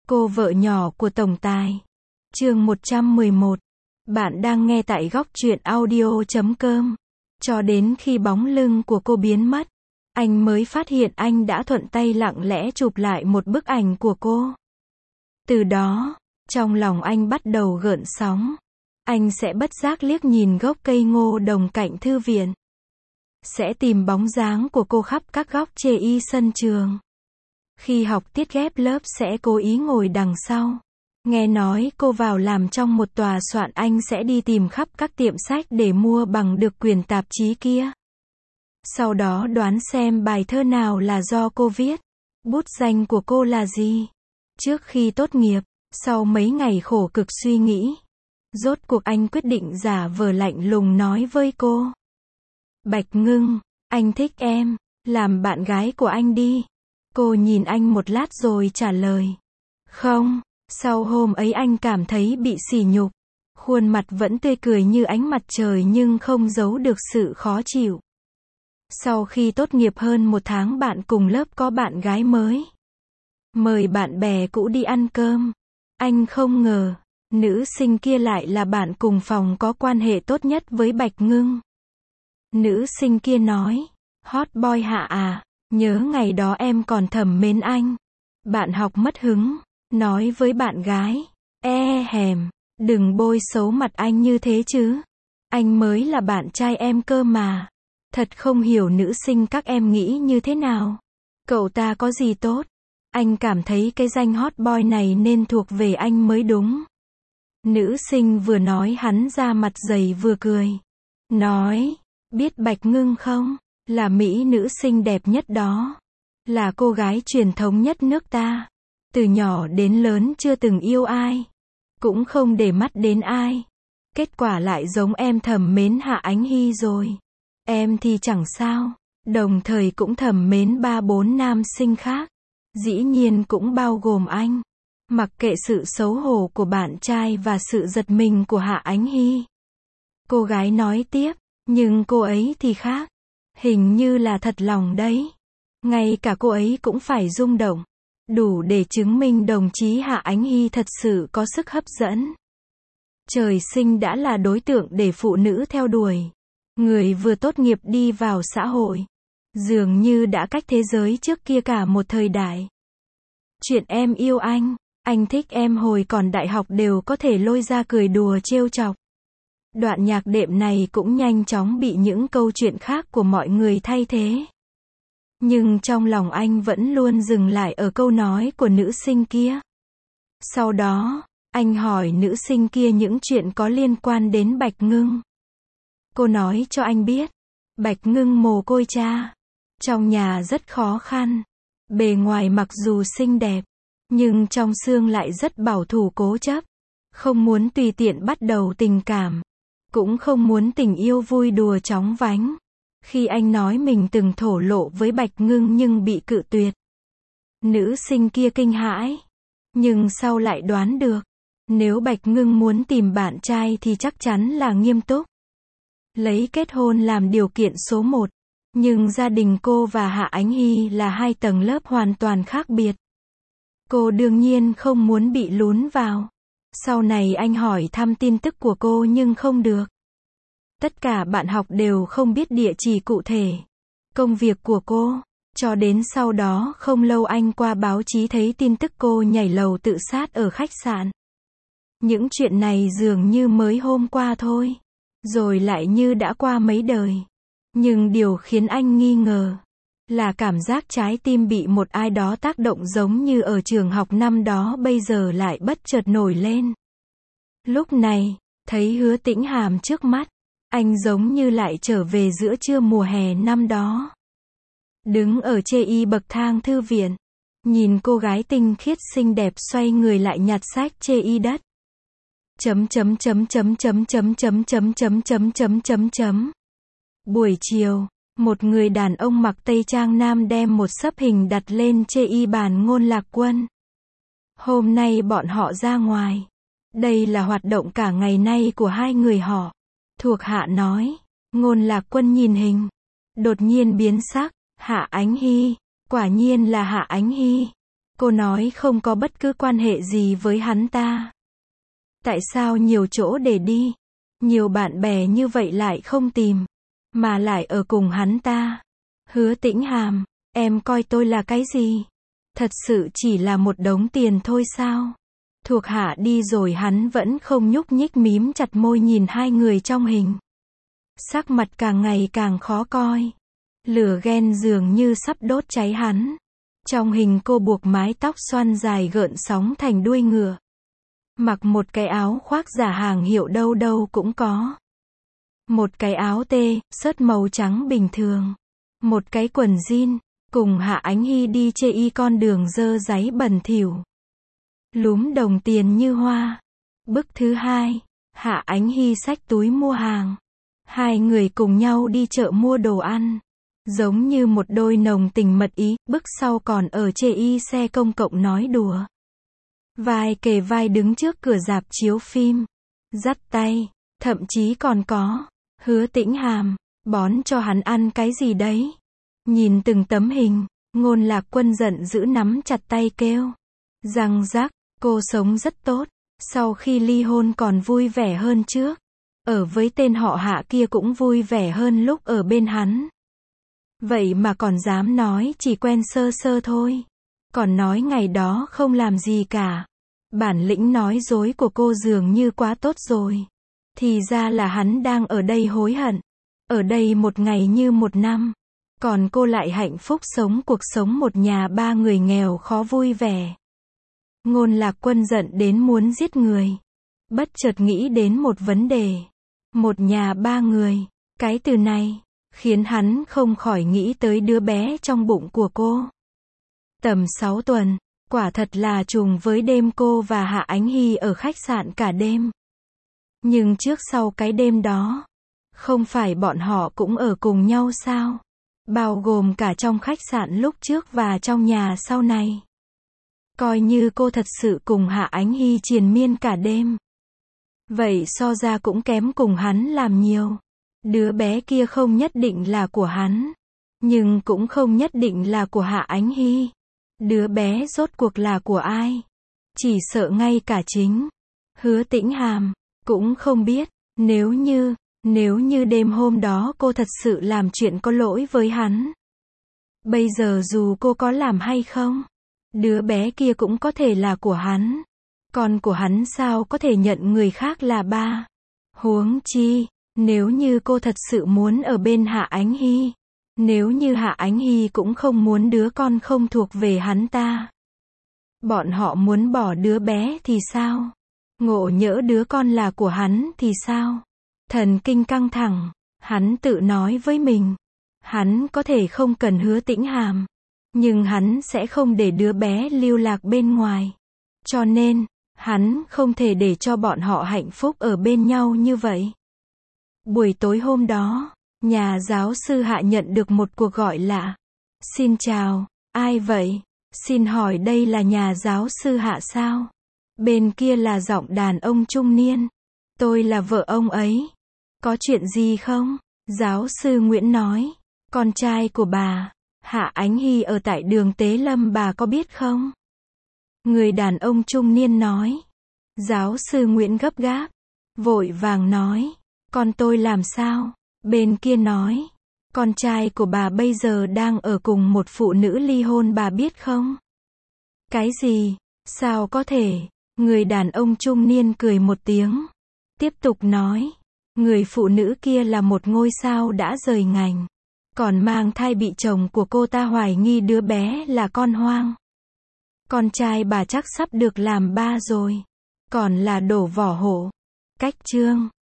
Cô vợ nhỏ của tổng tài. Chương 111. Bạn đang nghe tại góc truyện audio.com. Cho đến khi bóng lưng của cô biến mất, anh mới phát hiện anh đã thuận tay lặng lẽ chụp lại một bức ảnh của cô. Từ đó, trong lòng anh bắt đầu gợn sóng. Anh sẽ bất giác liếc nhìn gốc cây ngô đồng cạnh thư viện. Sẽ tìm bóng dáng của cô khắp các góc chê y sân trường. Khi học tiết ghép lớp sẽ cố ý ngồi đằng sau. Nghe nói cô vào làm trong một tòa soạn, anh sẽ đi tìm khắp các tiệm sách để mua bằng được quyển tạp chí kia. Sau đó đoán xem bài thơ nào là do cô viết. Bút danh của cô là gì? Trước khi tốt nghiệp, sau mấy ngày khổ cực suy nghĩ, rốt cuộc anh quyết định giả vờ lạnh lùng nói với cô. Bạch Ngưng, anh thích em, làm bạn gái của anh đi. Cô nhìn anh một lát rồi trả lời. Không. Sau hôm ấy anh cảm thấy bị sỉ nhục. Khuôn mặt vẫn tươi cười như ánh mặt trời nhưng không giấu được sự khó chịu. Sau khi tốt nghiệp hơn một tháng, bạn cùng lớp có bạn gái mới. Mời bạn bè cũ đi ăn cơm. Anh không ngờ, nữ sinh kia lại là bạn cùng phòng có quan hệ tốt nhất với Bạch Ngưng. Nữ sinh kia nói, hot boy Hạ à, nhớ ngày đó em còn thầm mến anh. Bạn học mất hứng, nói với bạn gái, hèm, đừng bôi xấu mặt anh như thế chứ. Anh mới là bạn trai em cơ mà. Thật không hiểu nữ sinh các em nghĩ như thế nào. Cậu ta có gì tốt? Anh cảm thấy cái danh hot boy này nên thuộc về anh mới đúng. Nữ sinh vừa nói hắn ra mặt dày vừa cười. Nói, biết Bạch Ngưng không? Là mỹ nữ xinh đẹp nhất đó. Là cô gái truyền thống nhất nước ta. Từ nhỏ đến lớn chưa từng yêu ai. Cũng không để mắt đến ai. Kết quả lại giống em thầm mến Hạ Ánh Hy rồi. Em thì chẳng sao. Đồng thời cũng thầm mến 3-4 nam sinh khác. Dĩ nhiên cũng bao gồm anh. Mặc kệ sự xấu hổ của bạn trai và sự giật mình của Hạ Ánh Hy. Cô gái nói tiếp, nhưng cô ấy thì khác. Hình như là thật lòng đấy. Ngay cả cô ấy cũng phải rung động. Đủ để chứng minh đồng chí Hạ Ánh Hy thật sự có sức hấp dẫn. Trời sinh đã là đối tượng để phụ nữ theo đuổi. Người vừa tốt nghiệp đi vào xã hội. Dường như đã cách thế giới trước kia cả một thời đại. Chuyện em yêu anh thích em hồi còn đại học đều có thể lôi ra cười đùa trêu chọc. Đoạn nhạc đệm này cũng nhanh chóng bị những câu chuyện khác của mọi người thay thế. Nhưng trong lòng anh vẫn luôn dừng lại ở câu nói của nữ sinh kia. Sau đó, anh hỏi nữ sinh kia những chuyện có liên quan đến Bạch Ngưng. Cô nói cho anh biết, Bạch Ngưng mồ côi cha. Trong nhà rất khó khăn. Bề ngoài mặc dù xinh đẹp, nhưng trong xương lại rất bảo thủ cố chấp. Không muốn tùy tiện bắt đầu tình cảm. Cũng không muốn tình yêu vui đùa chóng vánh. Khi anh nói mình từng thổ lộ với Bạch Ngưng nhưng bị cự tuyệt. Nữ sinh kia kinh hãi. Nhưng sau lại đoán được. Nếu Bạch Ngưng muốn tìm bạn trai thì chắc chắn là nghiêm túc. Lấy kết hôn làm điều kiện số 1. Nhưng gia đình cô và Hạ Ánh Hy là hai tầng lớp hoàn toàn khác biệt. Cô đương nhiên không muốn bị lún vào. Sau này anh hỏi thăm tin tức của cô nhưng không được. Tất cả bạn học đều không biết địa chỉ cụ thể. Công việc của cô. Cho đến sau đó không lâu anh qua báo chí thấy tin tức cô nhảy lầu tự sát ở khách sạn. Những chuyện này dường như mới hôm qua thôi. Rồi lại như đã qua mấy đời. Nhưng điều khiến anh nghi ngờ là cảm giác trái tim bị một ai đó tác động giống như ở trường học năm đó bây giờ lại bất chợt nổi lên. Lúc này, thấy Hứa Tĩnh Hàm trước mắt, anh giống như lại trở về giữa trưa mùa hè năm đó. Đứng ở chê y bậc thang thư viện, nhìn cô gái tinh khiết xinh đẹp xoay người lại nhặt sách chê y đất. Buổi chiều, một người đàn ông mặc tây trang nam đem một xấp hình đặt lên chê y bàn Ngôn Lạc Quân. Hôm nay bọn họ ra ngoài. Đây là hoạt động cả ngày nay của hai người họ. Thuộc hạ nói. Ngôn Lạc Quân nhìn hình. Đột nhiên biến sắc. Hạ Ánh Hy. Quả nhiên là Hạ Ánh Hy. Cô nói không có bất cứ quan hệ gì với hắn ta. Tại sao nhiều chỗ để đi, nhiều bạn bè như vậy lại không tìm, mà lại ở cùng hắn ta? Hứa Tĩnh Hàm, em coi tôi là cái gì? Thật sự chỉ là một đống tiền thôi sao? Thuộc hạ đi rồi hắn vẫn không nhúc nhích, mím chặt môi nhìn hai người trong hình. Sắc mặt càng ngày càng khó coi. Lửa ghen dường như sắp đốt cháy hắn. Trong hình cô buộc mái tóc xoăn dài gợn sóng thành đuôi ngựa. Mặc một cái áo khoác giả hàng hiệu đâu đâu cũng có. Một cái áo tê, sớt màu trắng bình thường. Một cái quần jean, cùng Hạ Ánh Hy đi chê y con đường dơ dáy bẩn thỉu. Lúm đồng tiền như hoa. Bức thứ hai, Hạ Ánh Hy xách túi mua hàng. Hai người cùng nhau đi chợ mua đồ ăn. Giống như một đôi nồng tình mật ý, bức sau còn ở chê y xe công cộng nói đùa. Vai kề vai đứng trước cửa rạp chiếu phim. Dắt tay, thậm chí còn có Hứa Tĩnh Hàm, bón cho hắn ăn cái gì đấy. Nhìn từng tấm hình, Ngôn Lạc Quân giận dữ nắm chặt tay kêu. Răng rắc, cô sống rất tốt. Sau khi ly hôn còn vui vẻ hơn trước. Ở với tên họ Hạ kia cũng vui vẻ hơn lúc ở bên hắn. Vậy mà còn dám nói chỉ quen sơ sơ thôi. Còn nói ngày đó không làm gì cả. Bản lĩnh nói dối của cô dường như quá tốt rồi. Thì ra là hắn đang ở đây hối hận. Ở đây một ngày như một năm. Còn cô lại hạnh phúc sống cuộc sống một nhà ba người nghèo khó vui vẻ. Ngôn Lạc Quân giận đến muốn giết người. Bất chợt nghĩ đến một vấn đề. Một nhà ba người. Cái từ này khiến hắn không khỏi nghĩ tới đứa bé trong bụng của cô. Tầm 6 tuần, quả thật là trùng với đêm cô và Hạ Ánh Hy ở khách sạn cả đêm. Nhưng trước sau cái đêm đó, không phải bọn họ cũng ở cùng nhau sao? Bao gồm cả trong khách sạn lúc trước và trong nhà sau này. Coi như cô thật sự cùng Hạ Ánh Hy triền miên cả đêm. Vậy so ra cũng kém cùng hắn làm nhiều. Đứa bé kia không nhất định là của hắn, nhưng cũng không nhất định là của Hạ Ánh Hy. Đứa bé rốt cuộc là của ai? Chỉ sợ ngay cả chính Hứa Tĩnh Hàm cũng không biết. Nếu như đêm hôm đó cô thật sự làm chuyện có lỗi với hắn, bây giờ dù cô có làm hay không, đứa bé kia cũng có thể là của hắn. Con của hắn sao có thể nhận người khác là ba? Huống chi, nếu như cô thật sự muốn ở bên Hạ Ánh Hy, nếu như Hạ Ánh Hy cũng không muốn đứa con không thuộc về hắn ta, bọn họ muốn bỏ đứa bé thì sao? Ngộ nhỡ đứa con là của hắn thì sao? Thần kinh căng thẳng, hắn tự nói với mình, hắn có thể không cần Hứa Tĩnh Hàm, nhưng hắn sẽ không để đứa bé lưu lạc bên ngoài. Cho nên, hắn không thể để cho bọn họ hạnh phúc ở bên nhau như vậy. Buổi tối hôm đó, nhà giáo sư Hạ nhận được một cuộc gọi lạ. Xin chào, ai vậy? Xin hỏi đây là nhà giáo sư Hạ sao? Bên kia là giọng đàn ông trung niên. Tôi là vợ ông ấy. Có chuyện gì không? Giáo sư Nguyễn nói. Con trai của bà, Hạ Ánh Hy ở tại đường Tế Lâm, bà có biết không? Người đàn ông trung niên nói. Giáo sư Nguyễn gấp gáp, vội vàng nói. Con tôi làm sao? Bên kia nói. Con trai của bà bây giờ đang ở cùng một phụ nữ ly hôn, bà biết không? Cái gì? Sao có thể? Người đàn ông trung niên cười một tiếng. Tiếp tục nói. Người phụ nữ kia là một ngôi sao đã rời ngành. Còn mang thai, bị chồng của cô ta hoài nghi đứa bé là con hoang. Con trai bà chắc sắp được làm ba rồi. Còn là đổ vỏ hổ. Cách chương